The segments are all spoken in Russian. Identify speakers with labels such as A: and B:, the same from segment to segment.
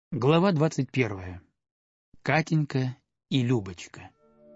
A: Глава 21. Катенька и Любочка.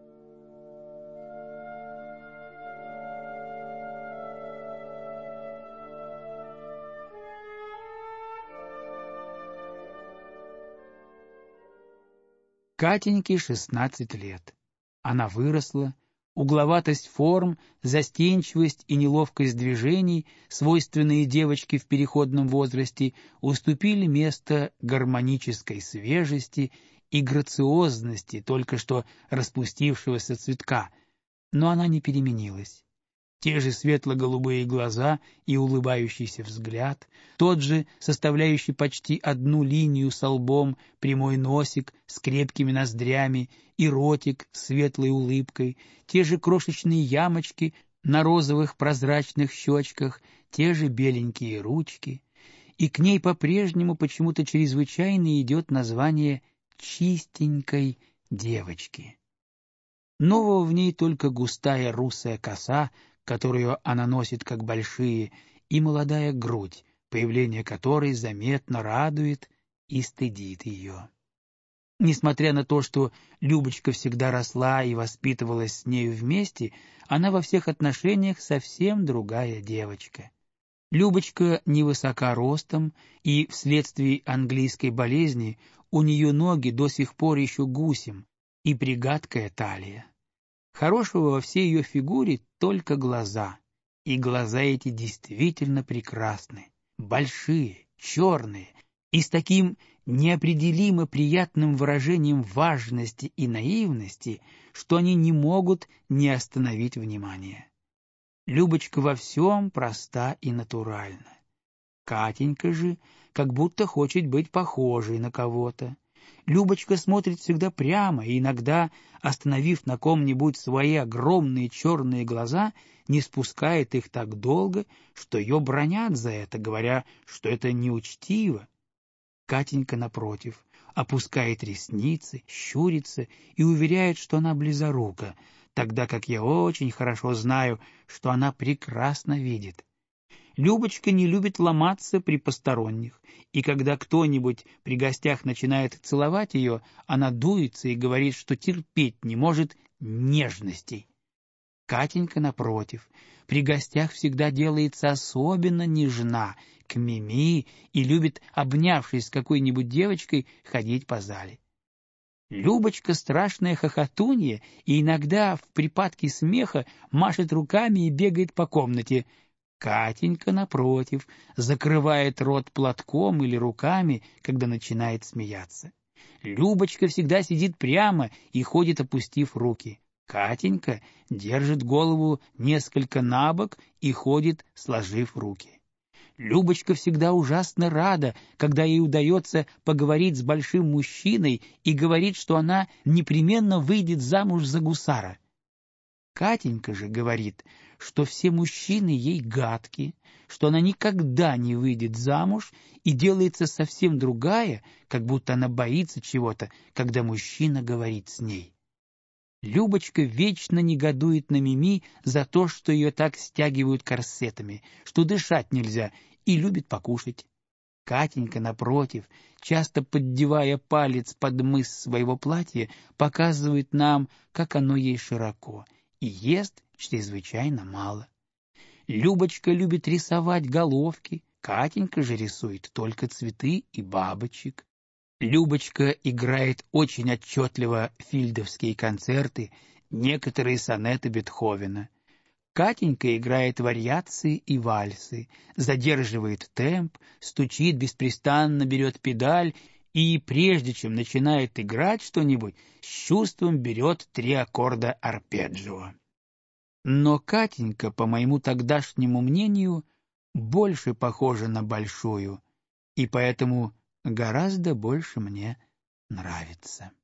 A: Катеньке 16 лет. Она выросла, угловатость форм, застенчивость и неловкость движений, свойственные девочке в переходном возрасте, уступили место гармонической свежести и грациозности только что распустившегося цветка, но она не переменилась. Те же светло-голубые глаза и улыбающийся взгляд, тот же, составляющий почти одну линию со лбом, прямой носик с крепкими ноздрями и ротик с светлой улыбкой, те же крошечные ямочки на розовых прозрачных щечках, те же беленькие ручки. И к ней по-прежнему почему-то чрезвычайно идет название «чистенькой девочки». Нового в ней только густая русая коса, которую она носит как большие, и молодая грудь, появление которой заметно радует и стыдит ее. Несмотря на то, что Любочка всегда росла и воспитывалась с нею вместе, она во всех отношениях совсем другая девочка. Любочка невысока ростом, и вследствие английской болезни у нее ноги до сих пор еще гусем и пригадкая талия. Хорошего во всей ее фигуре только глаза, и глаза эти действительно прекрасны, большие, черные, и с таким неопределимо приятным выражением важности и наивности, что они не могут не остановить внимание. Любочка во всем проста и натуральна. Катенька же как будто хочет быть похожей на кого-то. Любочка смотрит всегда прямо, и иногда, остановив на ком-нибудь свои огромные черные глаза, не спускает их так долго, что ее бранят за это, говоря, что это неучтиво. Катенька, напротив, опускает ресницы, щурится и уверяет, что она близорука, тогда как я очень хорошо знаю, что она прекрасно видит. Любочка не любит ломаться при посторонних, и когда кто-нибудь при гостях начинает целовать ее, она дуется и говорит, что терпеть не может нежностей. Катенька, напротив, при гостях всегда делается особенно нежна к Мими и любит, обнявшись с какой-нибудь девочкой, ходить по зале. Любочка страшная хохотунья и иногда в припадке смеха машет руками и бегает по комнате. Катенька, напротив, закрывает рот платком или руками, когда начинает смеяться. Любочка всегда сидит прямо и ходит, опустив руки. Катенька держит голову несколько набок и ходит, сложив руки. Любочка всегда ужасно рада, когда ей удается поговорить с большим мужчиной и говорит, что она непременно выйдет замуж за гусара. Катенька же говорит, что все мужчины ей гадки, что она никогда не выйдет замуж и делается совсем другая, как будто она боится чего-то, когда мужчина говорит с ней. Любочка вечно негодует на Мими за то, что ее так стягивают корсетами, что дышать нельзя, и любит покушать. Катенька, напротив, часто поддевая палец под мыс своего платья, показывает нам, как оно ей широко, и ест чрезвычайно мало. Любочка любит рисовать головки, Катенька же рисует только цветы и бабочек. Любочка играет очень отчетливо филдовские концерты, некоторые сонеты Бетховена. Катенька играет вариации и вальсы, задерживает темп, стучит беспрестанно, берет педаль и, прежде чем начинает играть что-нибудь, с чувством берет 3 аккорда арпеджио. Но Катенька, по моему тогдашнему мнению, больше похожа на большую, и поэтому гораздо больше мне нравится.